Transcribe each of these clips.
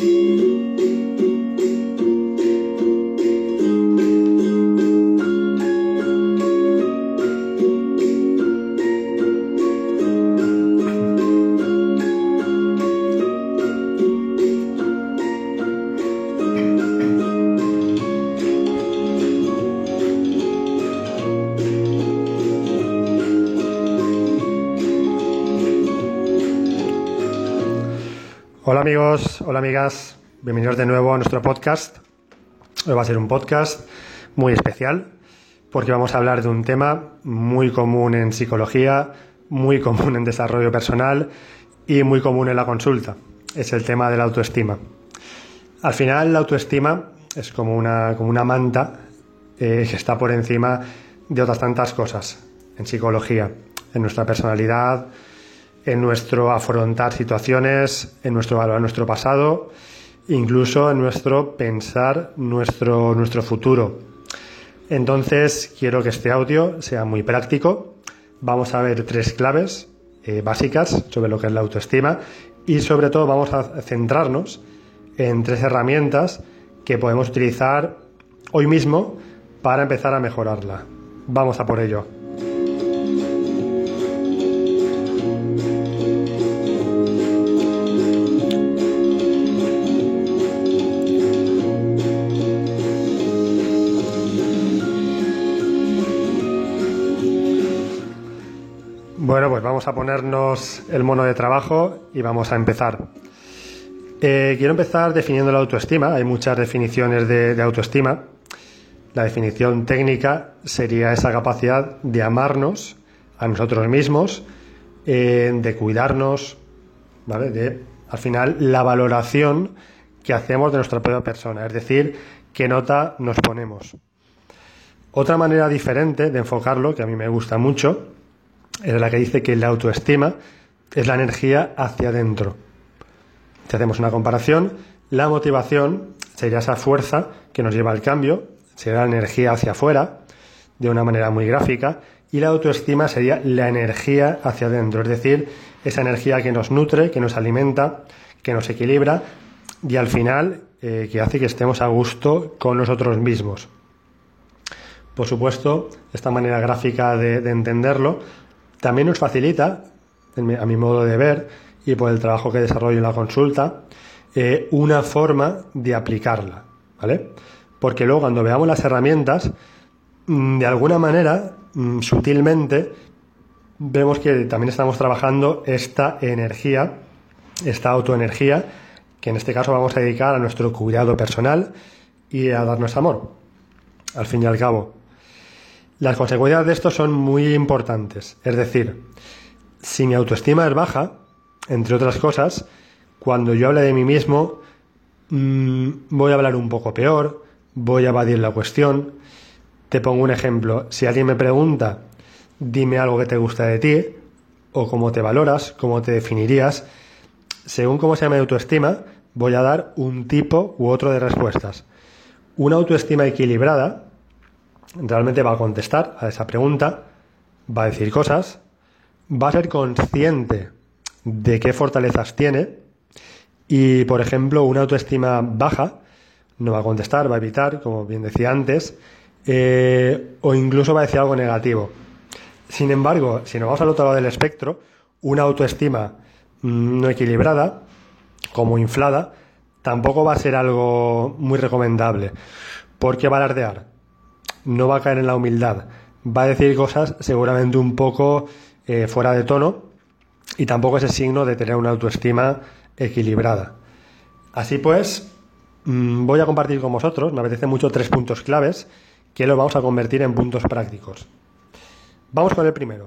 Hola amigos, hola amigas, bienvenidos de nuevo a nuestro podcast. Hoy va a ser un podcast muy especial porque vamos a hablar de un tema muy común en psicología, muy común en desarrollo personal y muy común en la consulta. Es el tema de la autoestima. Al final la autoestima es como una manta que está por encima de otras tantas cosas en psicología, en nuestra personalidad, en nuestro afrontar situaciones, en nuestro valorar nuestro pasado, incluso en nuestro pensar nuestro futuro. Entonces, quiero que este audio sea muy práctico. Vamos a ver 3 claves básicas sobre lo que es la autoestima y sobre todo vamos a centrarnos en 3 herramientas que podemos utilizar hoy mismo para empezar a mejorarla. Vamos a por ello. Bueno, pues vamos a ponernos el mono de trabajo y vamos a empezar. Quiero empezar definiendo la autoestima. Hay muchas definiciones de autoestima. La definición técnica sería esa capacidad de amarnos a nosotros mismos, de cuidarnos, ¿vale? Al final, la valoración que hacemos de nuestra propia persona, es decir, qué nota nos ponemos. Otra manera diferente de enfocarlo, que a mí me gusta mucho, es la que dice que la autoestima es la energía hacia adentro. Si hacemos una comparación, la motivación sería esa fuerza que nos lleva al cambio, sería la energía hacia afuera, de una manera muy gráfica, y la autoestima sería la energía hacia adentro, es decir, esa energía que nos nutre, que nos alimenta, que nos equilibra y al final que hace que estemos a gusto con nosotros mismos. Por supuesto, esta manera gráfica de entenderlo también nos facilita, a mi modo de ver, y por el trabajo que desarrollo en la consulta, una forma de aplicarla, ¿vale? Porque luego cuando veamos las herramientas, de alguna manera, sutilmente, vemos que también estamos trabajando esta energía, esta autoenergía, que en este caso vamos a dedicar a nuestro cuidado personal y a darnos amor, al fin y al cabo. Las consecuencias de esto son muy importantes. Es decir, si mi autoestima es baja, entre otras cosas, cuando yo hable de mí mismo, voy a hablar un poco peor, voy a evadir la cuestión. Te pongo un ejemplo. Si alguien me pregunta, dime algo que te gusta de ti, o cómo te valoras, cómo te definirías, según cómo sea mi autoestima, voy a dar un tipo u otro de respuestas. Una autoestima equilibrada realmente va a contestar a esa pregunta, va a decir cosas, va a ser consciente de qué fortalezas tiene y, por ejemplo, una autoestima baja no va a contestar, va a evitar, como bien decía antes, o incluso va a decir algo negativo. Sin embargo, si nos vamos al otro lado del espectro, una autoestima no equilibrada, como inflada, tampoco va a ser algo muy recomendable, porque va a alardear. No va a caer en la humildad, va a decir cosas seguramente un poco fuera de tono y tampoco es el signo de tener una autoestima equilibrada. Así pues, voy a compartir con vosotros, me apetece mucho 3 puntos claves que los vamos a convertir en puntos prácticos. Vamos con el primero.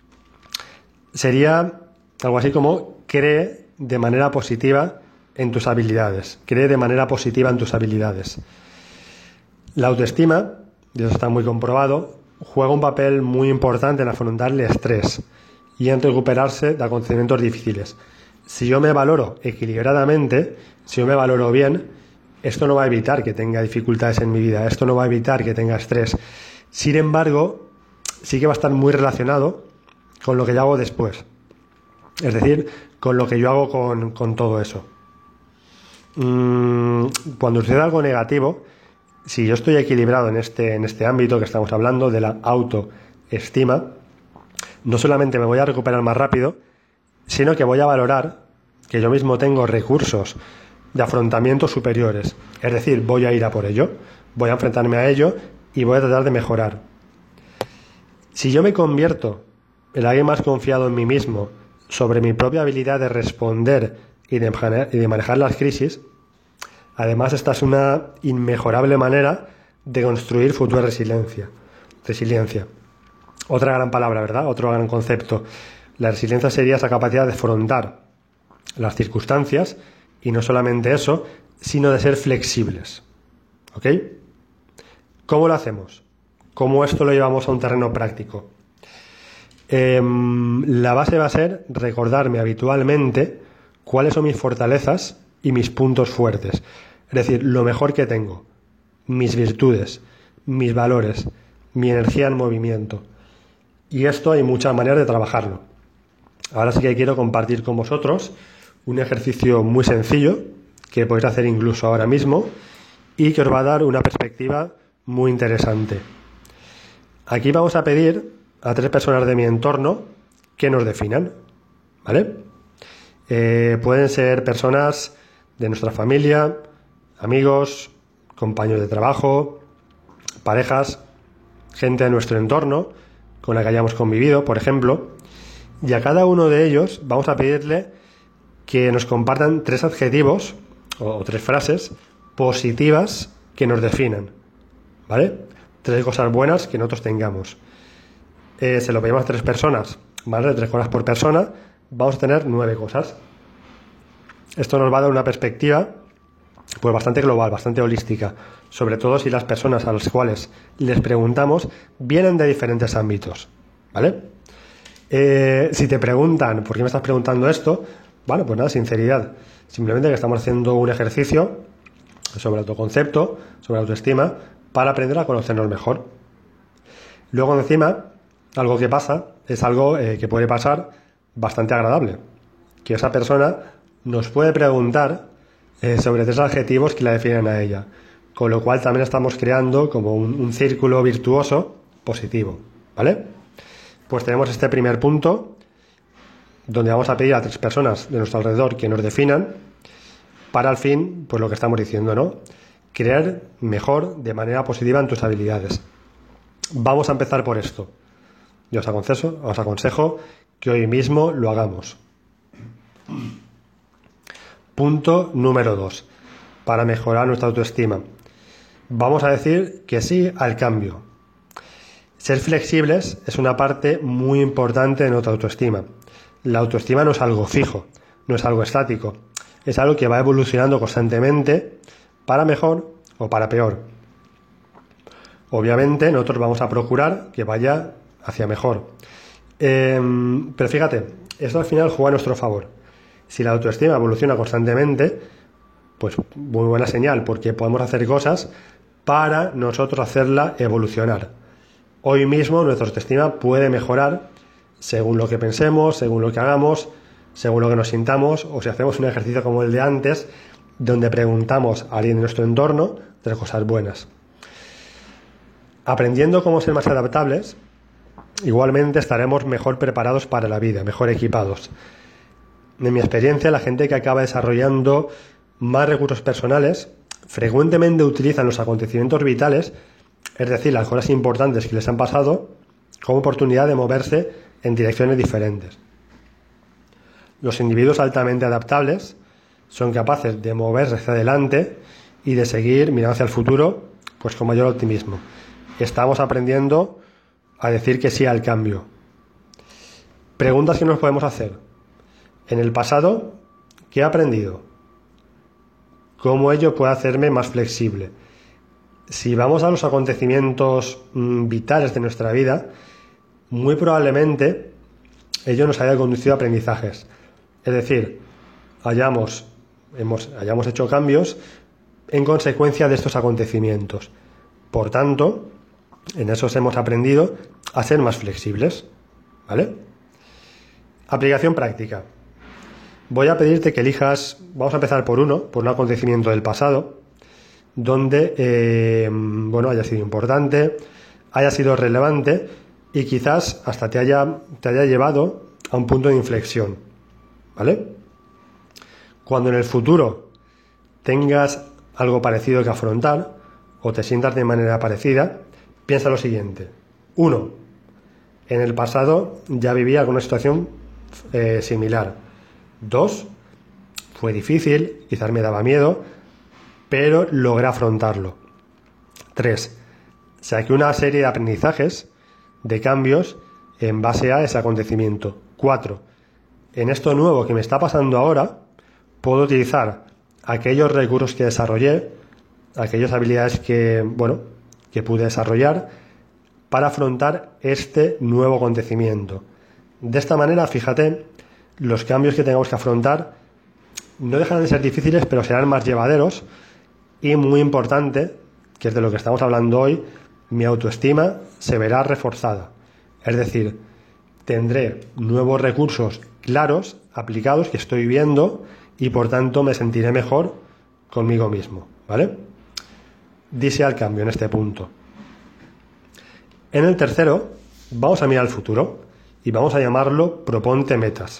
Sería algo así como cree de manera positiva en tus habilidades. Cree de manera positiva en tus habilidades. La autoestima, y eso está muy comprobado, juega un papel muy importante en afrontar el estrés y en recuperarse de acontecimientos difíciles. Si yo me valoro equilibradamente, si yo me valoro bien, esto no va a evitar que tenga dificultades en mi vida, esto no va a evitar que tenga estrés. Sin embargo, sí que va a estar muy relacionado con lo que yo hago después. Es decir, con lo que yo hago con todo eso. cuando sucede algo negativo, si yo estoy equilibrado en este ámbito que estamos hablando de la autoestima, no solamente me voy a recuperar más rápido, sino que voy a valorar que yo mismo tengo recursos de afrontamiento superiores. Es decir, voy a ir a por ello, voy a enfrentarme a ello y voy a tratar de mejorar. Si yo me convierto en alguien más confiado en mí mismo, sobre mi propia habilidad de responder y de manejar las crisis, además esta es una inmejorable manera de construir futura resiliencia. Otra gran palabra, ¿verdad? Otro gran concepto. La resiliencia sería esa capacidad de afrontar las circunstancias y no solamente eso, sino de ser flexibles. ¿Ok? ¿Cómo lo hacemos? ¿Cómo esto lo llevamos a un terreno práctico? La base va a ser recordarme habitualmente cuáles son mis fortalezas y mis puntos fuertes. Es decir, lo mejor que tengo, mis virtudes, mis valores, mi energía en movimiento. Y esto hay muchas maneras de trabajarlo. Ahora sí que quiero compartir con vosotros un ejercicio muy sencillo que podéis hacer incluso ahora mismo y que os va a dar una perspectiva muy interesante. Aquí vamos a pedir a 3 personas de mi entorno que nos definan, ¿vale? Pueden ser personas de nuestra familia, amigos, compañeros de trabajo, parejas, gente de nuestro entorno con la que hayamos convivido, por ejemplo, y a cada uno de ellos vamos a pedirle que nos compartan 3 adjetivos o 3 frases positivas que nos definan, ¿vale? 3 cosas buenas que nosotros tengamos. Se lo pedimos a 3 personas, ¿vale? 3 cosas por persona, vamos a tener 9 cosas. Esto nos va a dar una perspectiva pues bastante global, bastante holística, sobre todo si las personas a las cuales les preguntamos vienen de diferentes ámbitos, ¿vale? Si te preguntan, ¿por qué me estás preguntando esto? Bueno, pues nada, sinceridad. Simplemente que estamos haciendo un ejercicio sobre autoconcepto, sobre autoestima, para aprender a conocernos mejor. Luego encima, algo que pasa, es algo que puede pasar bastante agradable, que esa persona nos puede preguntar sobre 3 adjetivos que la definen a ella, con lo cual también estamos creando como un círculo virtuoso positivo, ¿vale? Pues tenemos este primer punto, donde vamos a pedir a 3 personas de nuestro alrededor que nos definan, para al fin, pues lo que estamos diciendo, ¿no? Creer mejor de manera positiva en tus habilidades. Vamos a empezar por esto. Yo os aconsejo que hoy mismo lo hagamos. Punto número 2. Para mejorar nuestra autoestima. Vamos a decir que sí al cambio. Ser flexibles es una parte muy importante de nuestra autoestima. La autoestima no es algo fijo, no es algo estático. Es algo que va evolucionando constantemente para mejor o para peor. Obviamente nosotros vamos a procurar que vaya hacia mejor. Pero fíjate, esto al final juega a nuestro favor. Si la autoestima evoluciona constantemente, pues muy buena señal, porque podemos hacer cosas para nosotros hacerla evolucionar. Hoy mismo nuestra autoestima puede mejorar según lo que pensemos, según lo que hagamos, según lo que nos sintamos, o si hacemos un ejercicio como el de antes, donde preguntamos a alguien de nuestro entorno 3 cosas buenas. Aprendiendo cómo ser más adaptables, igualmente estaremos mejor preparados para la vida, mejor equipados. En mi experiencia, la gente que acaba desarrollando más recursos personales frecuentemente utilizan los acontecimientos vitales, es decir, las cosas importantes que les han pasado, como oportunidad de moverse en direcciones diferentes. Los individuos altamente adaptables son capaces de moverse hacia adelante y de seguir mirando hacia el futuro pues con mayor optimismo. Estamos aprendiendo a decir que sí al cambio. Preguntas que nos podemos hacer. En el pasado, ¿qué he aprendido? ¿Cómo ello puede hacerme más flexible? Si vamos a los acontecimientos vitales de nuestra vida, muy probablemente ello nos haya conducido a aprendizajes. Es decir, hayamos hecho cambios en consecuencia de estos acontecimientos. Por tanto, en esos hemos aprendido a ser más flexibles, ¿vale? Aplicación práctica. voy a pedirte que elijas, vamos a empezar por un acontecimiento del pasado, donde, haya sido importante, haya sido relevante y quizás hasta te haya llevado a un punto de inflexión, ¿vale? Cuando en el futuro tengas algo parecido que afrontar o te sientas de manera parecida, piensa lo siguiente. 1. En el pasado ya vivía alguna situación similar. 2. Fue difícil, quizás me daba miedo, pero logré afrontarlo. 3. Saqué una serie de aprendizajes, de cambios, en base a ese acontecimiento. 4. En esto nuevo que me está pasando ahora, puedo utilizar aquellos recursos que desarrollé, aquellas habilidades que pude desarrollar para afrontar este nuevo acontecimiento. De esta manera, fíjate, los cambios que tengamos que afrontar no dejarán de ser difíciles, pero serán más llevaderos y, muy importante, que es de lo que estamos hablando hoy, mi autoestima se verá reforzada. Es decir, tendré nuevos recursos claros, aplicados, que estoy viendo y por tanto me sentiré mejor conmigo mismo, ¿vale? Dise al cambio en este punto. En el tercero, vamos a mirar al futuro y vamos a llamarlo proponte metas.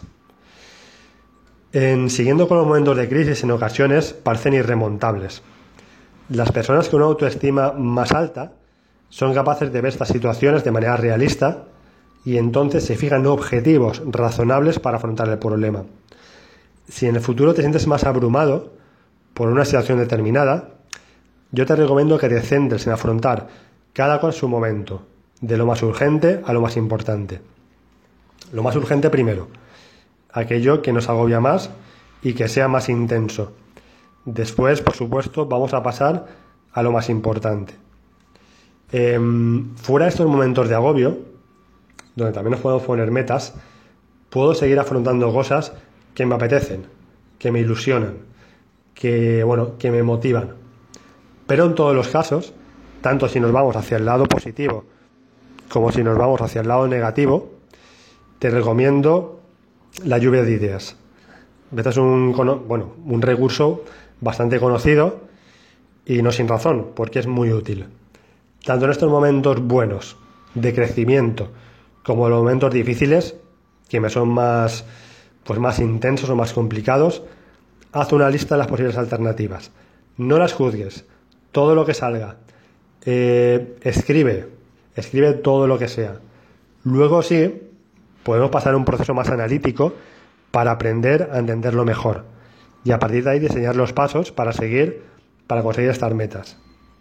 Siguiendo con los momentos de crisis, en ocasiones parecen irremontables. Las personas con una autoestima más alta son capaces de ver estas situaciones de manera realista y entonces se fijan objetivos razonables para afrontar el problema. Si en el futuro te sientes más abrumado por una situación determinada, yo te recomiendo que te centres en afrontar cada cosa en su momento, de lo más urgente a lo más importante. Lo más urgente primero, aquello que nos agobia más y que sea más intenso. Después, por supuesto, vamos a pasar a lo más importante. Fuera de estos momentos de agobio, donde también nos podemos poner metas, puedo seguir afrontando cosas que me apetecen, que me ilusionan, que me motivan. Pero en todos los casos, tanto si nos vamos hacia el lado positivo como si nos vamos hacia el lado negativo, te recomiendo la lluvia de ideas. Este es un recurso bastante conocido y no sin razón, porque es muy útil. Tanto en estos momentos buenos de crecimiento como en los momentos difíciles, que me son más intensos o más complicados, haz una lista de las posibles alternativas. No las juzgues. Todo lo que salga. Escribe todo lo que sea. Luego sí, podemos pasar a un proceso más analítico para aprender a entenderlo mejor y a partir de ahí diseñar los pasos para conseguir estas metas.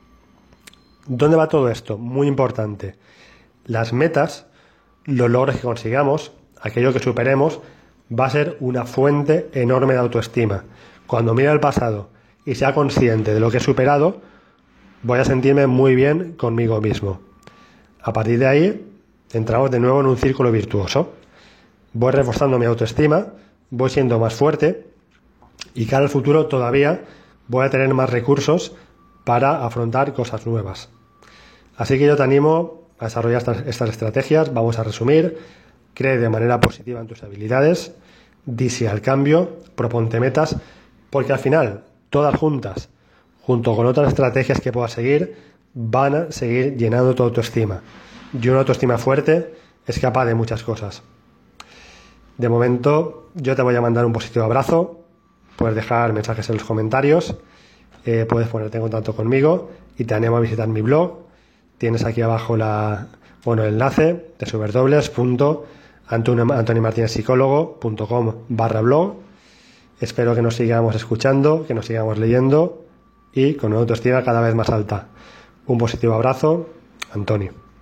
¿Dónde va todo esto? Muy importante. Las metas, los logros que consigamos, aquello que superemos, va a ser una fuente enorme de autoestima. Cuando mire al pasado y sea consciente de lo que he superado, voy a sentirme muy bien conmigo mismo. A partir de ahí, entramos de nuevo en un círculo virtuoso. Voy reforzando mi autoestima, voy siendo más fuerte y cara al futuro todavía voy a tener más recursos para afrontar cosas nuevas. Así que yo te animo a desarrollar estas estrategias. Vamos a resumir. Cree de manera positiva en tus habilidades, dise al cambio, proponte metas, porque al final, todas juntas, junto con otras estrategias que puedas seguir, van a seguir llenando tu autoestima. Y una autoestima fuerte es capaz de muchas cosas. De momento, yo te voy a mandar un positivo abrazo. Puedes dejar mensajes en los comentarios, puedes ponerte en contacto conmigo y te animo a visitar mi blog. Tienes aquí abajo el enlace de www.antonimartinezpsicólogo.com/blog. Espero que nos sigamos escuchando, que nos sigamos leyendo y con una autoestima cada vez más alta. Un positivo abrazo, Antonio.